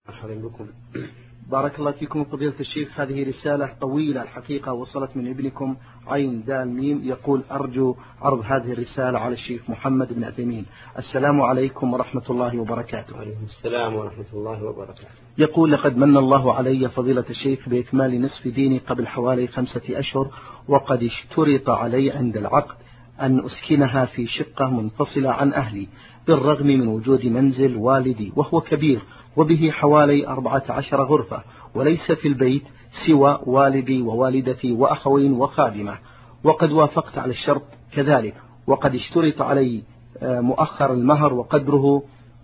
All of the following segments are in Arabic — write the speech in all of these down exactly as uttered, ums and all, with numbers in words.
مرحبا بكم. بارك الله فيكم فضيلة الشيخ. هذه رسالة طويلة الحقيقة وصلت من ابنكم عين دال ميم، يقول أرجو عرض هذه الرسالة على الشيخ محمد بن عثيمين. السلام عليكم ورحمة الله وبركاته. وعليكم السلام ورحمة الله وبركاته. يقول لقد من الله علي فضيلة الشيخ بإكمال نصف ديني قبل حوالي خمسة أشهر، وقد اشترط علي عند العقد أن أسكنها في شقة منفصلة عن أهلي، بالرغم من وجود منزل والدي وهو كبير وبه حوالي أربعة عشر غرفة، وليس في البيت سوى والدي ووالدتي وأخوين وخادمة، وقد وافقت على الشرط كذلك. وقد اشترط علي مؤخر المهر وقدره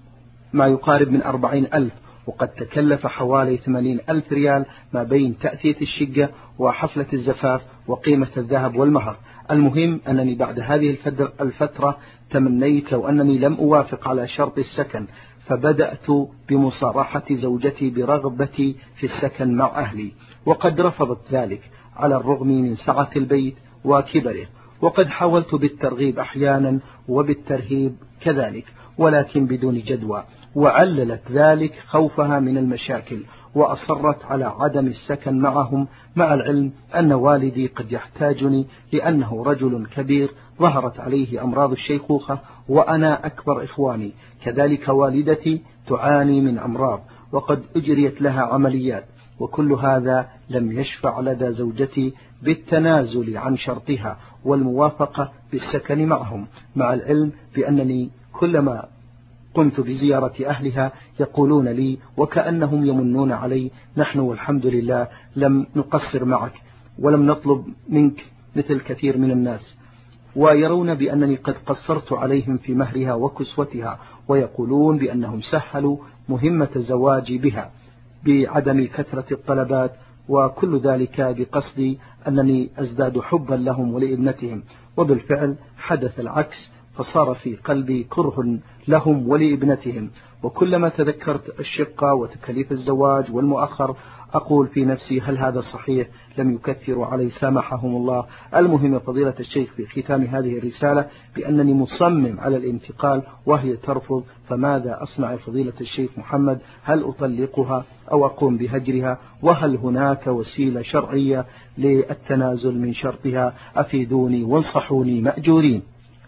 ما يقارب من أربعين ألف، وقد تكلف حوالي ثمانين ألف ريال ما بين تأثية الشقة وحفلة الزفاف وقيمة الذهب والمهر. المهم أنني بعد هذه الفترة تمنيت لو أنني لم أوافق على شرط السكن، فبدأت بمصارحة زوجتي برغبتي في السكن مع أهلي، وقد رفضت ذلك على الرغم من سعة البيت وكبره، وقد حاولت بالترغيب أحيانا وبالترهيب كذلك، ولكن بدون جدوى، وعللت ذلك خوفها من المشاكل، وأصرت على عدم السكن معهم، مع العلم أن والدي قد يحتاجني لأنه رجل كبير ظهرت عليه أمراض الشيخوخة وأنا أكبر إخواني، كذلك والدتي تعاني من أمراض وقد أجريت لها عمليات، وكل هذا لم يشفع لدى زوجتي بالتنازل عن شرطها والموافقة بالسكن معهم، مع العلم بأنني كلما قمت بزيارة أهلها يقولون لي وكأنهم يمنون علي: نحن والحمد لله لم نقصر معك ولم نطلب منك مثل كثير من الناس، ويرون بأنني قد قصرت عليهم في مهرها وكسوتها، ويقولون بأنهم سهلوا مهمة زواجي بها بعدم كثرة الطلبات، وكل ذلك بقصد أنني أزداد حبا لهم ولابنتهم. وبالفعل حدث العكس، فصار في قلبي كره لهم ولابنتهم، وكلما تذكرت الشقة وتكاليف الزواج والمؤخر أقول في نفسي: هل هذا صحيح؟ لم يكثروا علي سامحهم الله. المهم فضيلة الشيخ في ختام هذه الرسالة بأنني مصمم على الانتقال وهي ترفض، فماذا أصنع فضيلة الشيخ محمد؟ هل أطلقها أو أقوم بهجرها؟ وهل هناك وسيلة شرعية للتنازل من شرطها؟ أفيدوني وانصحوني مأجورين.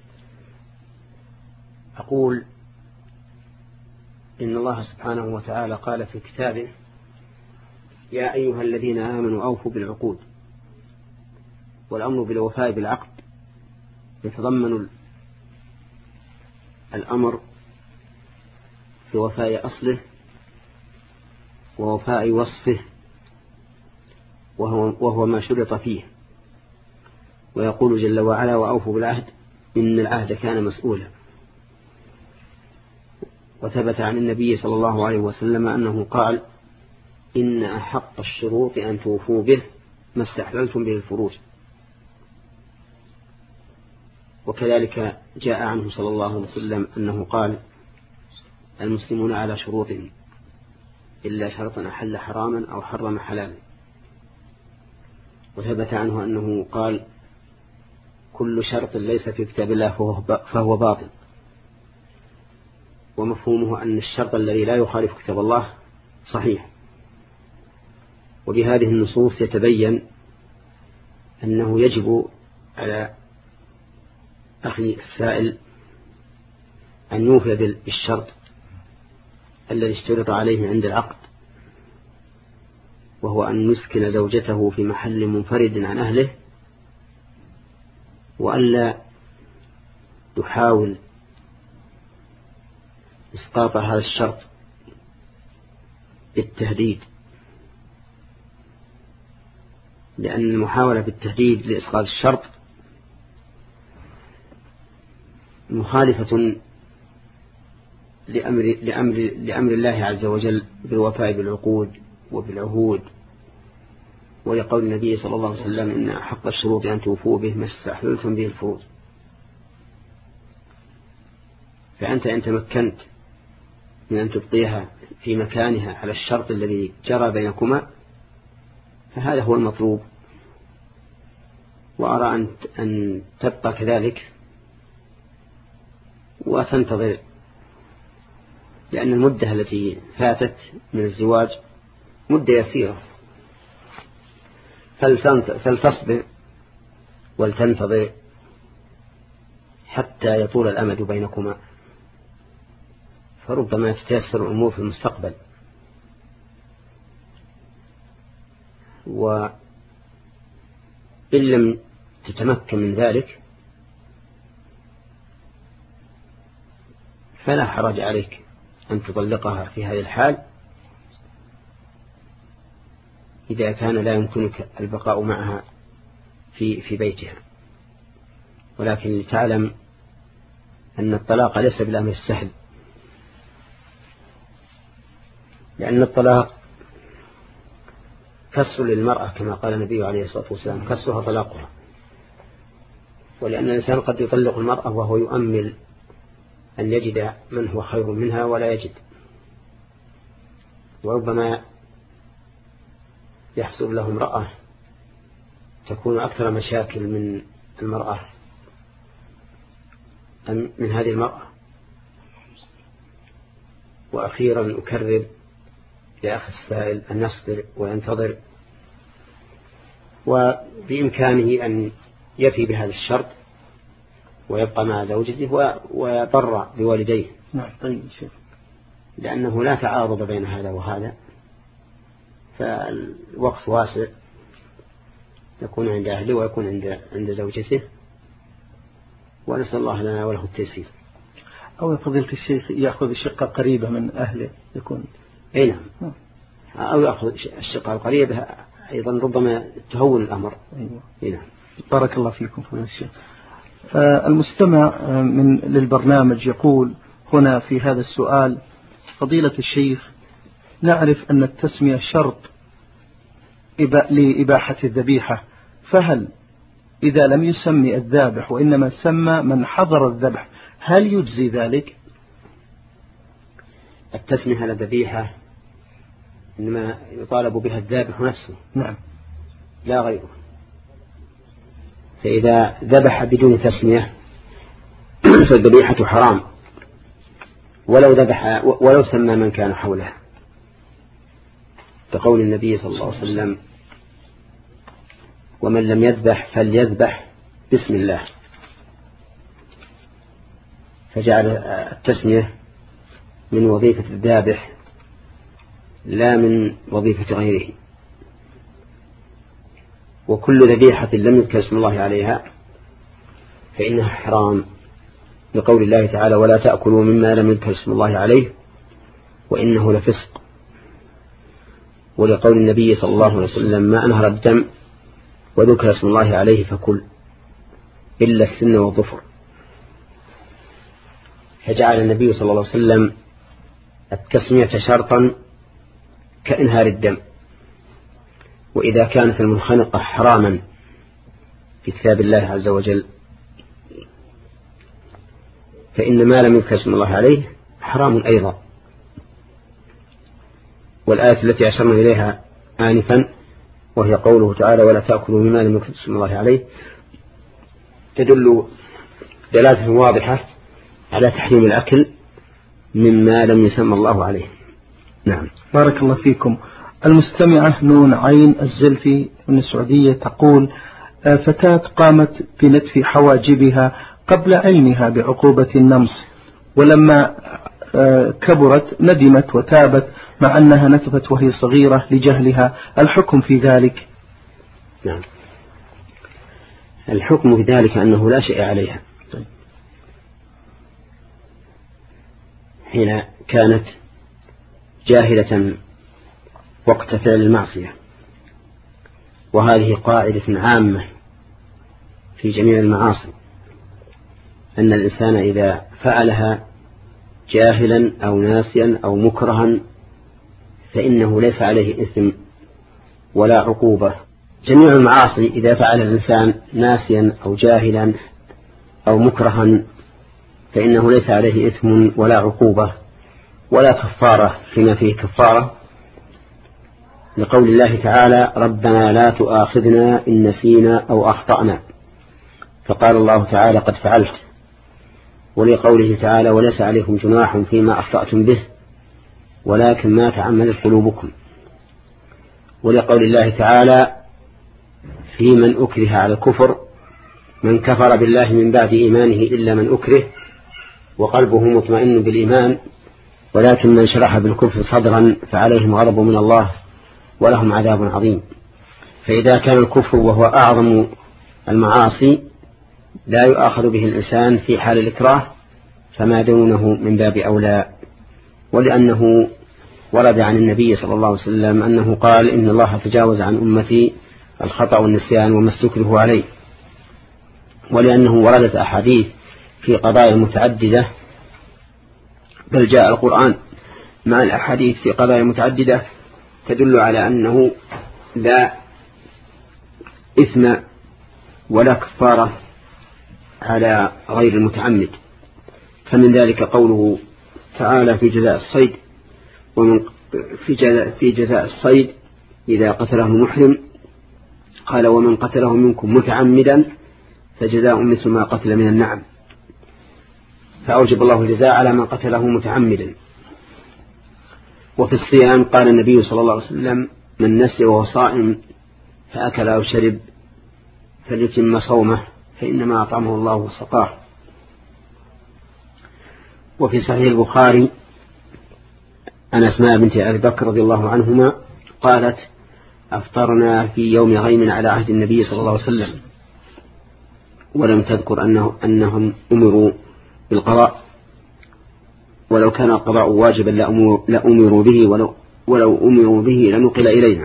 أقول إن الله سبحانه وتعالى قال في كتابه: يا أيها الذين آمنوا أوفوا بالعقود. والأمر بالوفاء بالعقد يتضمن الأمر بوفاء أصله ووفاء وصفه، وهو, وهو ما شرط فيه. ويقول جل وعلا: وأوفوا بالعهد إن العهد كان مسؤولا. وثبت عن النبي صلى الله عليه وسلم أنه قال: إن أحق الشروط أن توفوا به ما استحللتم به الفروج. وكذلك جاء عنه صلى الله عليه وسلم أنه قال: المسلمون على شروطهم إلا شرطا أحل حراما أو حرم حلالا. وثبت عنه أنه قال: كل شرط ليس في كتاب الله فهو باطل. ومفهومه أن الشرط الذي لا يخالف كتاب الله صحيح. وبهذه النصوص يتبين أنه يجب على أخي السائل أن يوفي بالشرط الذي اشترط عليه عند العقد، وهو أن يسكن زوجته في محل منفرد عن أهله، وألا يحاول إسقاط هذا الشرط بالتهديد، لأن المحاولة بالتهديد لإسقاط الشرط مخالفة لأمر, لأمر, لأمر الله عز وجل بالوفاء بالعقود وبالعهود، ولقول النبي صلى الله عليه وسلم: إن أحق الشروط أن توفوا به ما استحللتم به الفروج. فأنت إن تمكنت من أن تبقيها في مكانها على الشرط الذي جرى بينكما فهذا هو المطلوب، وأرى أن تبقى كذلك وتنتظر لأن المدة التي فاتت من الزواج مدة يسيرة، فلتصبر ولتنتظر حتى يطول الأمد بينكما، فربما تتيسر الأمور في المستقبل. وإن لم تتمكن من ذلك فلا حرج عليك أن تطلقها في هذه الحال إذا كان لا يمكنك البقاء معها في في بيتها. ولكن لتعلم أن الطلاق ليس بالأمر السهل، لأن الطلاق كسر للمرأة كما قال النبي عليه الصلاة والسلام: كسرها طلاقها. ولأن الإنسان قد يطلق المرأة وهو يؤمل أن يجد من هو خير منها ولا يجد، وربما يحصل له امرأة تكون أكثر مشاكل من المرأة من هذه المرأة. وأخيرا أكرر لأخي السائل أن يصبر وينتظر، وبإمكانه أن يفي بهذا الشرط ويبقى مع زوجته ويبر بوالديه. نعم. طيب شيخ، لأنه لا تعارض بين هذا وهذا، فالوقت واسع، يكون عند أهله ويكون عند عند زوجته، ونسأل الله لنا وله التيسير. أو فضيلة الشيخ يأخذ شقة قريبة من أهله يكون. أي نعم. أو يأخذ الشقة القريبة أيضا ربما تهون الأمر. أيوة. أي نعم. بارك الله فيكم فضيلة الشيخ. المستمع من للبرنامج يقول هنا في هذا السؤال: فضيلة الشيخ، نعرف أن التسمية شرط لإباحة الذبيحة، فهل إذا لم يسمي الذابح وإنما سمى من حضر الذبح هل يجزي ذلك؟ التسمية على الذبيحة إنما يطالب بها الذابح نفسه. نعم. لا غيره. فإذا ذبح بدون تسمية فالذبيحة حرام، ولو ذبح ولو سمى من كان حوله، كقول النبي صلى الله عليه وسلم: ومن لم يذبح فليذبح بسم الله. فجعل التسمية من وظيفة الذابح لا من وظيفة غيره. وكل ذبيحة لم يذكر اسم الله عليها فإنها حرام، لقول الله تعالى: ولا تأكلوا مما لم يذكر اسم الله عليه وإنه لفسق. ولقول النبي صلى الله عليه وسلم: ما أنهر الدم وذكر اسم الله عليه فكل إلا السن والظفر. فجعل النبي صلى الله عليه وسلم التسمية شرطا كإنهار الدم. وإذا كانت المنخنقة حراما في كتاب الله عز وجل فإن ما لم يذكر اسم الله عليه حرام أيضا. والآية التي أشرنا إليها آنفا وهي قوله تعالى: ولا تأكلوا مما لم يذكر اسم الله عليه، تدل دلالة واضحة على تحريم الأكل مما لم يسمى الله عليه. نعم. بارك الله فيكم. المستمعة نون عين الزلفي من السعودية تقول: فتاة قامت بنتف حواجبها قبل علمها بعقوبة النمص، ولما كبرت ندمت وتابت مع أنها نتفت وهي صغيرة لجهلها، الحكم في ذلك؟ نعم. الحكم في ذلك أنه لا شيء عليها حين كانت جاهلة وقت فعل المعصية. وهذه قاعدة عامة في جميع المعاصي، أن الإنسان إذا فعلها جاهلا أو ناسيا أو مكرها فإنه ليس عليه إثم ولا عقوبة. جميع المعاصي إذا فعل الإنسان ناسيا أو جاهلا أو مكرها فإنه ليس عليه إثم ولا عقوبة ولا كفارة فيما فيه كفارة، لقول الله تعالى: ربنا لا تؤاخذنا إن نسينا أو أخطأنا، فقال الله تعالى: قد فعلت. ولقوله تعالى: وليس عليكم جناح فيما أخطأتم به ولكن ما تعمدت قلوبكم. ولقول الله تعالى في من أكره على الكفر من كفر بالله من بعد إيمانه إلا من أكره وقلبه مطمئن بالإيمان ولكن من شرح بالكفر صدرا فعليهم غضب من الله ولهم عذاب عظيم. فإذا كان الكفر وهو أعظم المعاصي لا يؤاخذ به الإنسان في حال الإكراه فما دونه من باب أولى. ولأنه ورد عن النبي صلى الله عليه وسلم أنه قال إن الله تجاوز عن أمتي الخطأ والنسيان وما استكره عليه. ولأنه وردت أحاديث في قضايا متعددة بل جاء القرآن مع الأحاديث في قضايا متعددة تدل على أنه لا إثم ولا كفارة على غير المتعمد. فمن ذلك قوله تعالى في جزاء الصيد ومن في جزاء, في جزاء الصيد إذا قتله المحرم قال ومن قتله منكم متعمدا فجزاء مثل ما قتل من النعم. فأوجب الله الجزاء على من قتله متعمدا. وفي الصيام قال النبي صلى الله عليه وسلم من نسي وهو صائم فأكل أو شرب فليتم صومه فإنما أطعمه الله وسقاه. وفي صحيح البخاري أن أسماء بنت أبي بكر رضي الله عنهما قالت أفطرنا في يوم غيم على عهد النبي صلى الله عليه وسلم ولم تذكر أنه أنهم أمروا بالقضاء ولو كان القضاء واجبا لأمروا به ولو, ولو أمروا به لنقل إلينا.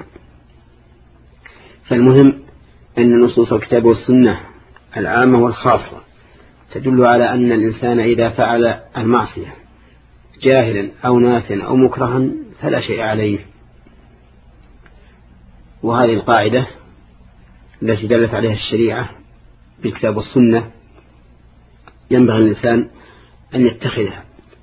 فالمهم أن نصوص الكتاب والسنة العامة والخاصة تدل على أن الإنسان إذا فعل المعصية جاهلا أو ناسا أو مكرها فلا شيء عليه. وهذه القاعدة التي دلت عليها الشريعة بالكتاب والسنة ينبغي الإنسان أن يتخذها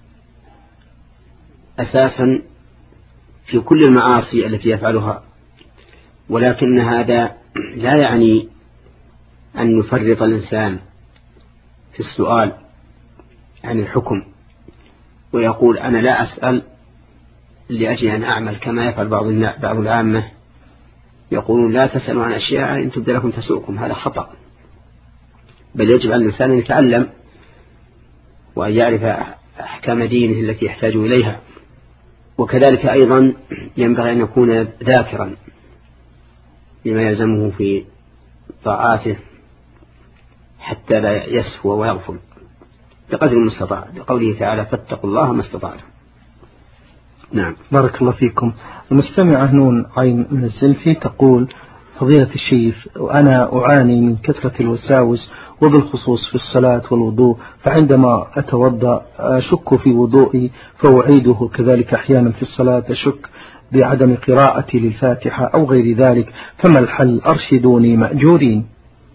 أساسا في كل المعاصي التي يفعلها. ولكن هذا لا يعني أن يفرط الإنسان في السؤال عن الحكم ويقول أنا لا أسأل لأجل أن أعمل كما يفعل بعض بعض العامة يقولون لا تسألوا عن أشياء إن تبدأ لكم تسؤكم. هذا خطأ. بل يجب على الإنسان أن يتعلم وأن يعرف أحكام دينه التي يحتاج إليها. وكذلك أيضا ينبغي أن يكون ذاكرا لما يلزمه في طاعاته حتى لا يسهو ويغفل بقدر المستطاع لقوله تعالى فاتقوا الله ما استطعتم. نعم. بارك الله فيكم. المستمعة نون عين من الزلفي تقول فضيلة الشيخ وأنا أعاني من كثرة الوساوس وبالخصوص في الصلاة والوضوء فعندما أتوضأ أشك في وضوئي فأعيده كذلك أحيانا في الصلاة أشك بعدم قراءتي للفاتحة أو غير ذلك فما الحل أرشدوني مأجورين.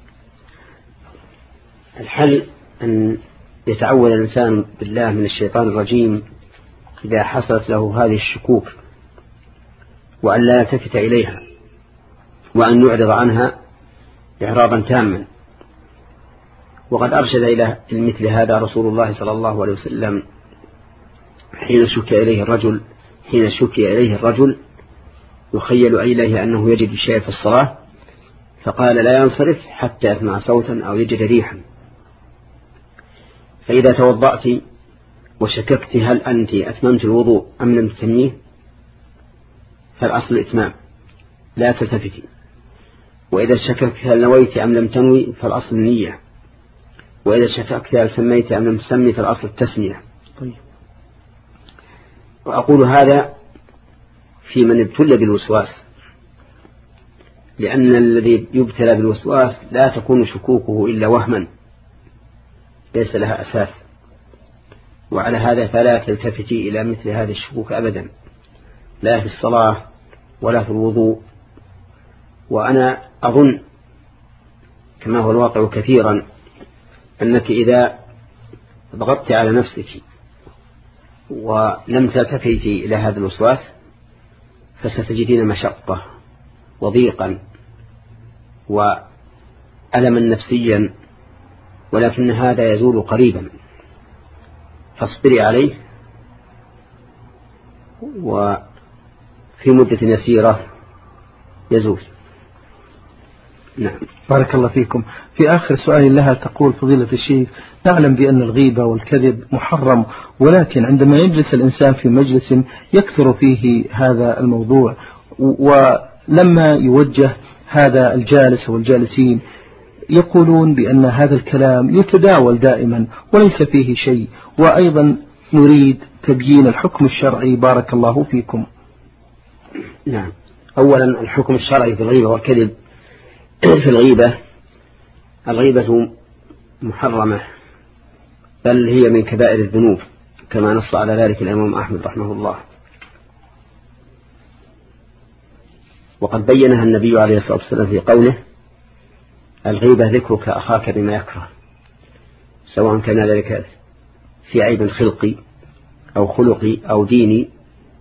الحل أن يتعوذ الإنسان بالله من الشيطان الرجيم إذا حصلت له هذه الشكوك وأن لا يلتفت إليها وأن يعرض عنها إعراضا تاما. وقد أرشد إلى مثل هذا رسول الله صلى الله عليه وسلم حين شكي إليه الرجل حين شكي إليه الرجل يخيل إليه أنه يجد شيء في الصلاة فقال لا ينصرف حتى يسمع صوتا أو يجد ريحا. فإذا توضأت وشككت هل أنت أتممت الوضوء أم لم تتميه فالأصل الإتمام لا تلتفتي. وإذا شككت هل نويت أم لم تنوي فالأصل النية. وإذا شككت هل سميت أم لم تسمي فالأصل التسمية. طيب. وأقول هذا في من ابتلى بالوسواس لأن الذي يبتلى بالوسواس لا تكون شكوكه إلا وهما ليس لها أساس. وعلى هذا فلا تلتفتي إلى مثل هذه الشكوك أبدا لا في الصلاة ولا في الوضوء. وأنا أظن كما هو الواقع كثيرا أنك إذا ضغطت على نفسك ولم تلتفتي إلى هذا الوسواس فستجدين مشقة وضيقا وألما نفسيا ولكن هذا يزول قريبا فاصبري عليه وفي مدة يسيرة يزول. نعم. بارك الله فيكم. في آخر سؤال لها تقول فضيلة الشيخ: نعلم بأن الغيبة والكذب محرم، ولكن عندما يجلس الإنسان في مجلس يكثر فيه هذا الموضوع، ولما يوجه هذا الجالس والجالسين يقولون بأن هذا الكلام يتداول دائما وليس فيه شيء، وأيضا نريد تبيين الحكم الشرعي بارك الله فيكم. نعم. أولا الحكم الشرعي في الغيبة والكذب. في الغيبة، الغيبة محرمة، بل هي من كبائر الذنوب كما نص على ذلك الإمام أحمد رحمه الله، وقد بينها النبي عليه الصلاة والسلام في قوله: الغيبة ذكرك أخاك بما يكره، سواء كان ذلك في عيب خلقي أو خلقي أو ديني،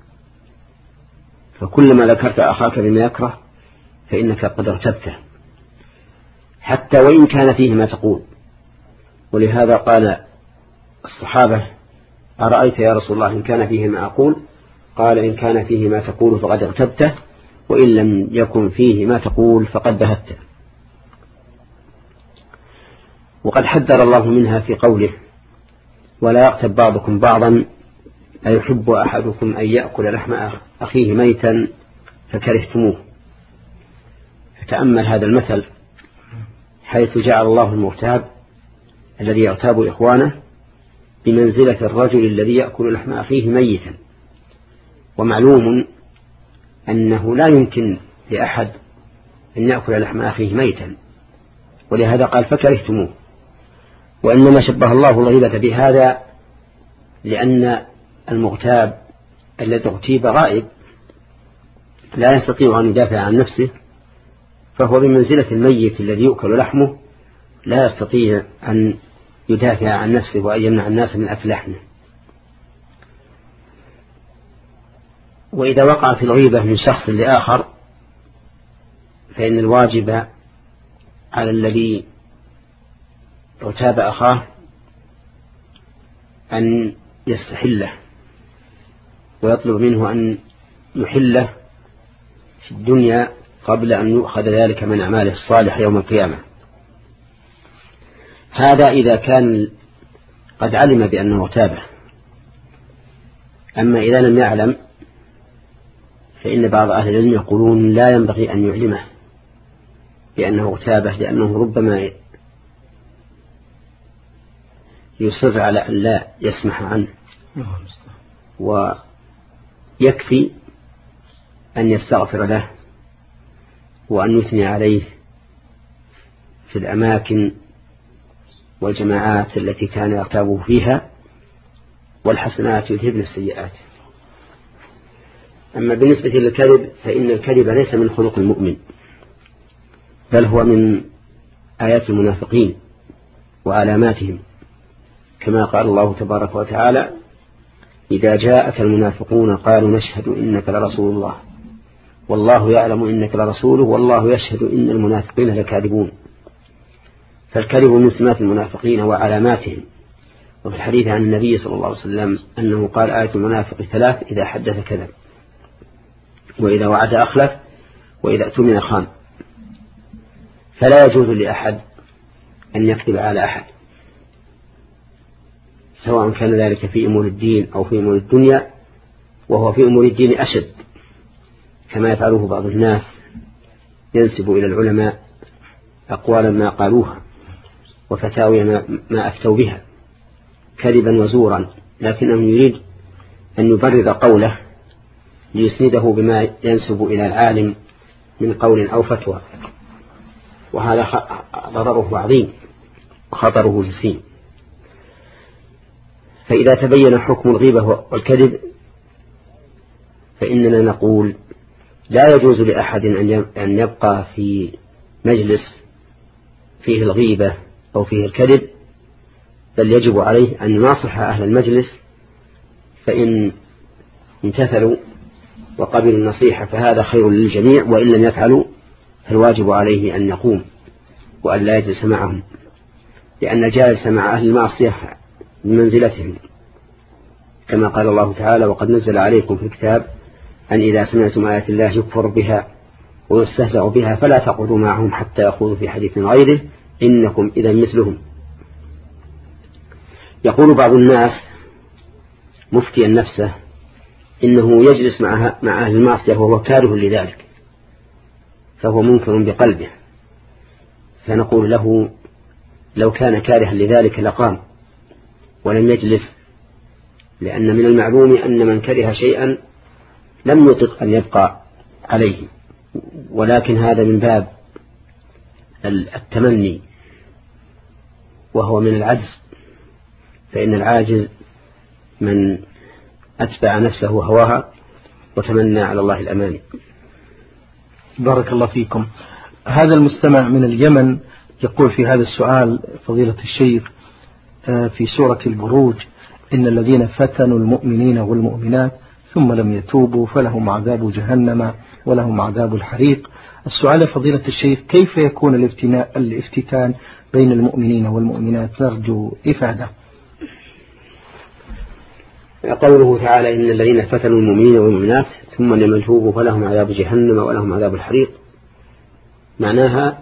فكلما ذكرت أخاك بما يكره فإنك قد ارتبته، حتى وإن كان فيه ما تقول. ولهذا قال الصحابة: أرأيت يا رسول الله إن كان فيه ما أقول؟ قال: إن كان فيه ما تقول فقد ارتبته، وإن لم يكن فيه ما تقول فقد بهته. وقد حذر الله منها في قوله: ولا يغتب بعضكم بعضا أيحب أحدكم أن يأكل لحم أخيه ميتا فكرهتموه. فتأمل هذا المثل، حيث جعل الله المغتاب الذي يغتاب إخوانه بمنزلة الرجل الذي يأكل لحم أخيه ميتا، ومعلوم أنه لا يمكن لأحد أن يأكل لحم أخيه ميتا، ولهذا قال فكرهتموه. وإنما شبه الله الغيبة بهذا لأن المغتاب الذي اغتيب غائب لا يستطيع أن يدافع عن نفسه، فهو بمنزلة الميت الذي يؤكل لحمه لا يستطيع أن يدافع عن نفسه وأن يمنع الناس من أكل لحمه. وإذا وقعت الغيبة من شخص لآخر فإن الواجب على الذي اغتاب أخاه أن يستحله ويطلب منه أن يحله في الدنيا قبل أن يؤخذ ذلك من أعماله الصالح يوم القيامة. هذا إذا كان قد علم بأنه اغتابه. أما إذا لم يعلم فإن بعض أهل العلم يقولون لا ينبغي أن يعلمه بأنه اغتابه، لأنه ربما يصر على أن لا يسمح عنه، ويكفي أن يستغفر له وأن يثني عليه في الأماكن والجماعات التي كان يغتابه فيها، والحسنات يذهبن السيئات. أما بالنسبة للكذب فإن الكذب ليس من خلق المؤمن، بل هو من آيات المنافقين وعلاماتهم، كما قال الله تبارك وتعالى: إذا جاءك المنافقون قالوا نشهد إنك لرسول الله والله يعلم إنك لرسوله والله يشهد إن المنافقين لكاذبون. فالكذب من سمات المنافقين وعلاماتهم. وفي الحديث عن النبي صلى الله عليه وسلم أنه قال: آية المنافق ثلاث: إذا حدث كذب، وإذا وعد أخلف، وإذا اؤتمن خان. فلا يجوز لأحد أن يكذب على أحد، سواء كان ذلك في أمور الدين أو في أمور الدنيا، وهو في أمور الدين أشد، كما يفعله بعض الناس، ينسب إلى العلماء أقوالا ما قالوها وفتاوي ما أفتوا بها كذبا وزورا، لكنه يريد أن يبرر قوله ليسنده بما ينسب إلى العالم من قول أو فتوى، وهذا ضرره عظيم وخطره جسيم. فإذا تبين حكم الغيبة والكذب فإننا نقول لا يجوز لأحد أن يبقى في مجلس فيه الغيبة أو فيه الكذب، بل يجب عليه أن يناصح أهل المجلس، فإن امتثلوا وقبلوا النصيحة فهذا خير للجميع، وإن لم يفعلوا فالواجب عليه أن يقوم وأن لا يجلس معهم، لأن الجالس مع أهل المعصية بمنزلتهم كما قال الله تعالى: وقد نزل عليكم في الكتاب أن إذا سمعتم آيات الله يكفر بها ويستهزأ بها فلا تقعدوا معهم حتى يخوضوا في حديث غيره إنكم إذا مثلهم. يقول بعض الناس مفتيا نفسه إنه يجلس مع مع أهل المعصية وهو كاره لذلك، فهو منكر بقلبه، فنقول له: لو كان كارها لذلك لقام ولم يجلس، لأن من المعلوم أن من كره شيئا لم يطق أن يبقى عليه، ولكن هذا من باب التمني وهو من العجز، فإن العاجز من أتبع نفسه هواها وتمنى على الله الأماني. بارك الله فيكم. هذا المستمع من اليمن يقول في هذا السؤال: فضيلة الشيخ، في سورة البروج: إن الذين فتنوا المؤمنين والمؤمنات ثم لم يتوبوا فلهم عذاب جهنم ولهم عذاب الحريق. السؤال فضيلة الشيخ: كيف يكون الافتتان بين المؤمنين والمؤمنات؟ نرجو إفادة. قوله تعالى: إن الذين فتنوا المؤمنين والمؤمنات ثم لم يتوبوا فلهم عذاب جهنم ولهم عذاب الحريق، معناها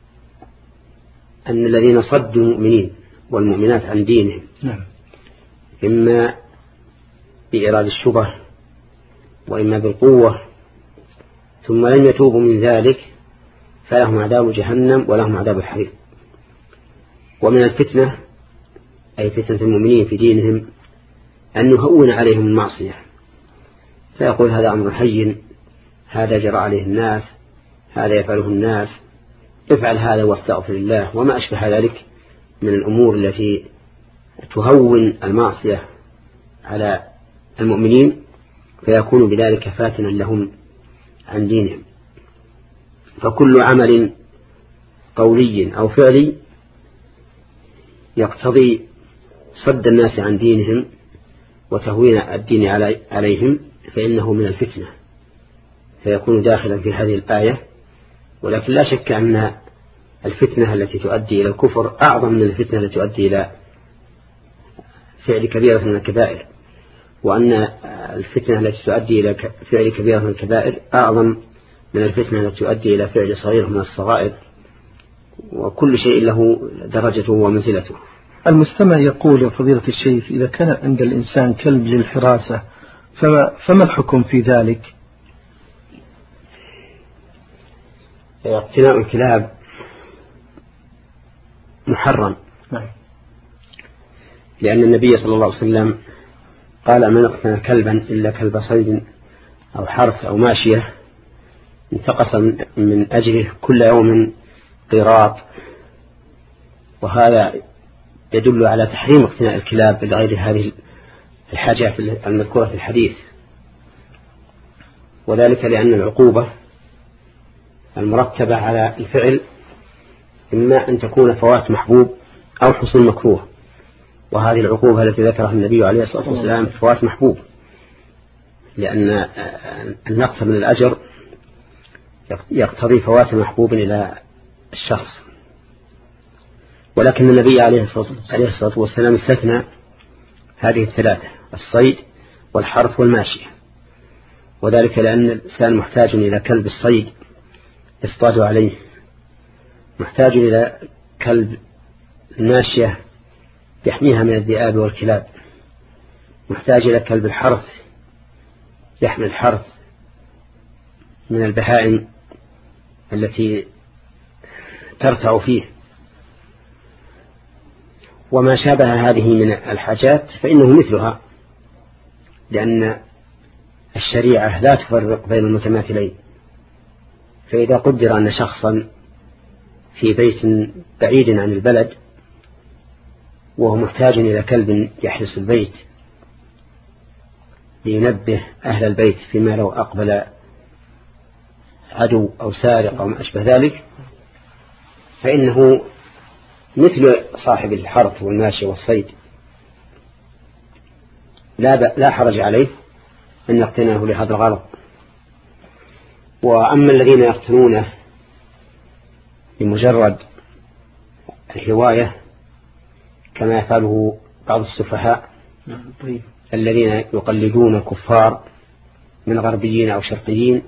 أن الذين صدوا المؤمنين والمؤمنات عن دينهم نعم. إما بإرادة الشبه وإما بالقوة ثم لم يتوبوا من ذلك فلهم عذاب جهنم ولهم عذاب الحريق. ومن الفتنة أي فتنة المؤمنين في دينهم أن يهون عليهم المعصية، فيقول: هذا أمر حي، هذا جرى عليه الناس، هذا يفعله الناس، افعل هذا واستغفر الله، وما أشبه ذلك من الأمور التي تهون المعصية على المؤمنين، فيكون بذلك فاتنا لهم عن دينهم. فكل عمل قولي أو فعلي يقتضي صد الناس عن دينهم وتهوين الدين عليهم فإنه من الفتنة، فيكون داخلا في هذه الآية. ولكن لا شك أن الفتنة التي تؤدي إلى الكفر أعظم من الفتنة التي تؤدي إلى فعل كبيرة من الكبائر، وأن الفتنة التي تؤدي إلى فعل كبيرة من الكبائر أعظم من الفتنة التي تؤدي إلى فعل صغير من الصغائر، وكل شيء له درجته ومنزلته. المستمع يقول: يا فضيلة الشيخ، إذا كان عند الإنسان كلب للحراسة فما, فما الحكم في ذلك؟ اقتناء الكلاب محرم، لأن النبي صلى الله عليه وسلم قال: من اقتنى كلبا إلا كلب صيد أو حرث أو ماشية انتقص من أجله كل يوم قيراط. وهذا يدل على تحريم اقتناء الكلاب لغير هذه الحاجات المذكورة في الحديث، وذلك لأن العقوبة المرتبة على الفعل إما أن تكون فوات محبوب أو حصول مكروه، وهذه العقوبة التي ذكرها النبي عليه الصلاة والسلام فوات محبوب، لأن النقص من الأجر يقتضي فوات محبوب إلى الشخص. ولكن النبي عليه الصلاة والسلام استثنى هذه الثلاثة: الصيد والحرث والماشية، وذلك لأن الإنسان محتاج إلى كلب الصيد يصطاد عليه، محتاج إلى كلب الماشية يحميها من الذئاب والكلاب، محتاج إلى كلب الحرث يحمي الحرث من البهائم التي ترتع فيه. وما شابه هذه من الحاجات فإنه مثلها، لأن الشريعة لا تفرق بين المتماثلين. فإذا قدر أن شخصا في بيت بعيد عن البلد وهو محتاج إلى كلب يحرس البيت لينبه أهل البيت فيما لو أقبل عدو أو سارق أو ما أشبه ذلك، فإنه مثل صاحب الحرث والماشي والصيد، لا لا حرج عليه أن يقتناه لهذا الغرض. وأما الذين يقتنونه بمجرد الهواية كما يفعله بعض السفهاء طيب. الذين يقلدون كفار من غربيين أو شرقيين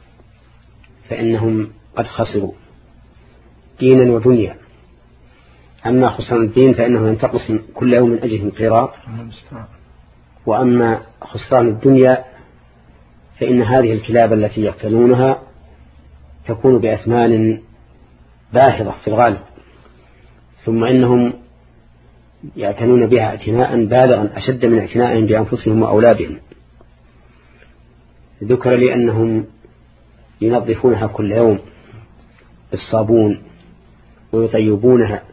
فإنهم قد خسروا دينا ودنيا. أما خسران الدين فإنه ينتقص كل يوم من أجل قيراط، وأما خسران الدنيا فإن هذه الكلاب التي يقتلونها تكون بأثمان باهظة في الغالب، ثم إنهم يعتنون بها اعتناء بالغا أشد من اعتنائهم بأنفسهم وأولادهم. ذكر لي أنهم ينظفونها كل يوم بالصابون ويطيبونها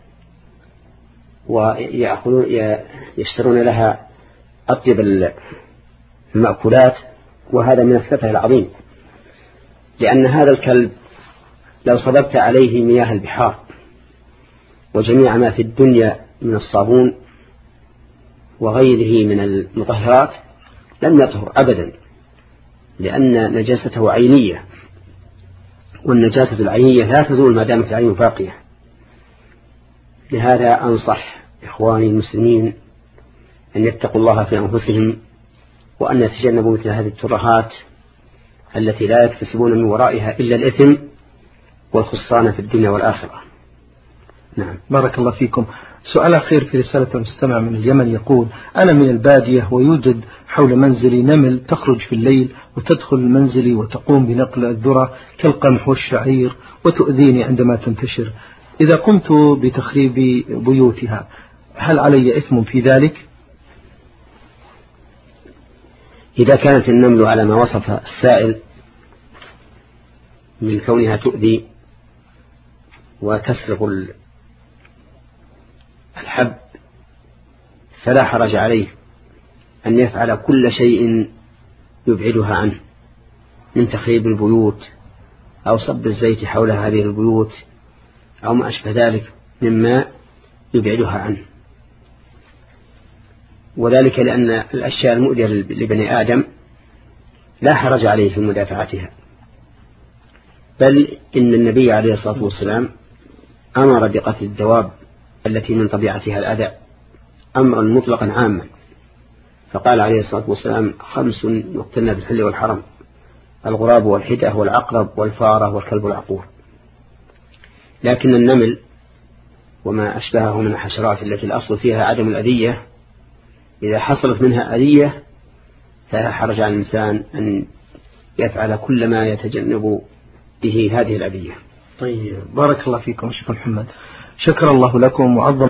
ويأخذون يشترون لها أطيب المأكولات، وهذا من السفه العظيم، لأن هذا الكلب لو صببت عليه مياه البحار وجميع ما في الدنيا من الصابون وغيره من المطهرات لم يطهر أبدا، لأن نجاسته عينية، والنجاسة العينية لا تزول ما دامت العين باقية. لهذا أنصح إخواني المسلمين أن يتقوا الله في أنفسهم، وأن يتجنبوا مثل هذه الترهات التي لا يكتسبون من ورائها إلا الإثم والخسران في الدنيا والآخرة. نعم، بارك الله فيكم. سؤال أخير في رسالة المستمع من اليمن يقول: أنا من البادية ويوجد حول منزلي نمل تخرج في الليل وتدخل منزلي وتقوم بنقل الذرة كالقمح والشعير وتؤذيني عندما تنتشر. إذا قمت بتخريب بيوتها هل علي إثم في ذلك؟ إذا كانت النمل على ما وصف السائل من كونها تؤذي وتسرق الحب فلا حرج عليه أن يفعل كل شيء يبعدها عنه من تخريب البيوت أو صب الزيت حول هذه البيوت أو ما أشبه ذلك مما يبعدها عنه، وذلك لأن الأشياء المؤذية لبني آدم لا حرج عليه في مدافعتها، بل إن النبي عليه الصلاة والسلام أمر بقتل الدواب التي من طبيعتها الأذى أمرا مطلقا عاما، فقال عليه الصلاة والسلام: خمس يقتلن في الحل والحرم: الغراب والحدة والعقرب والفارة والكلب العقور. لكن النمل وما أشبهه من الحشرات التي الأصل فيها عدم الأذية، إذا حصلت منها أذية فلا حرج على الإنسان أن يفعل كل ما يتجنب به هذه الأذية. طيب، بارك الله فيكم شيخ محمد، شكر الله لكم وعظم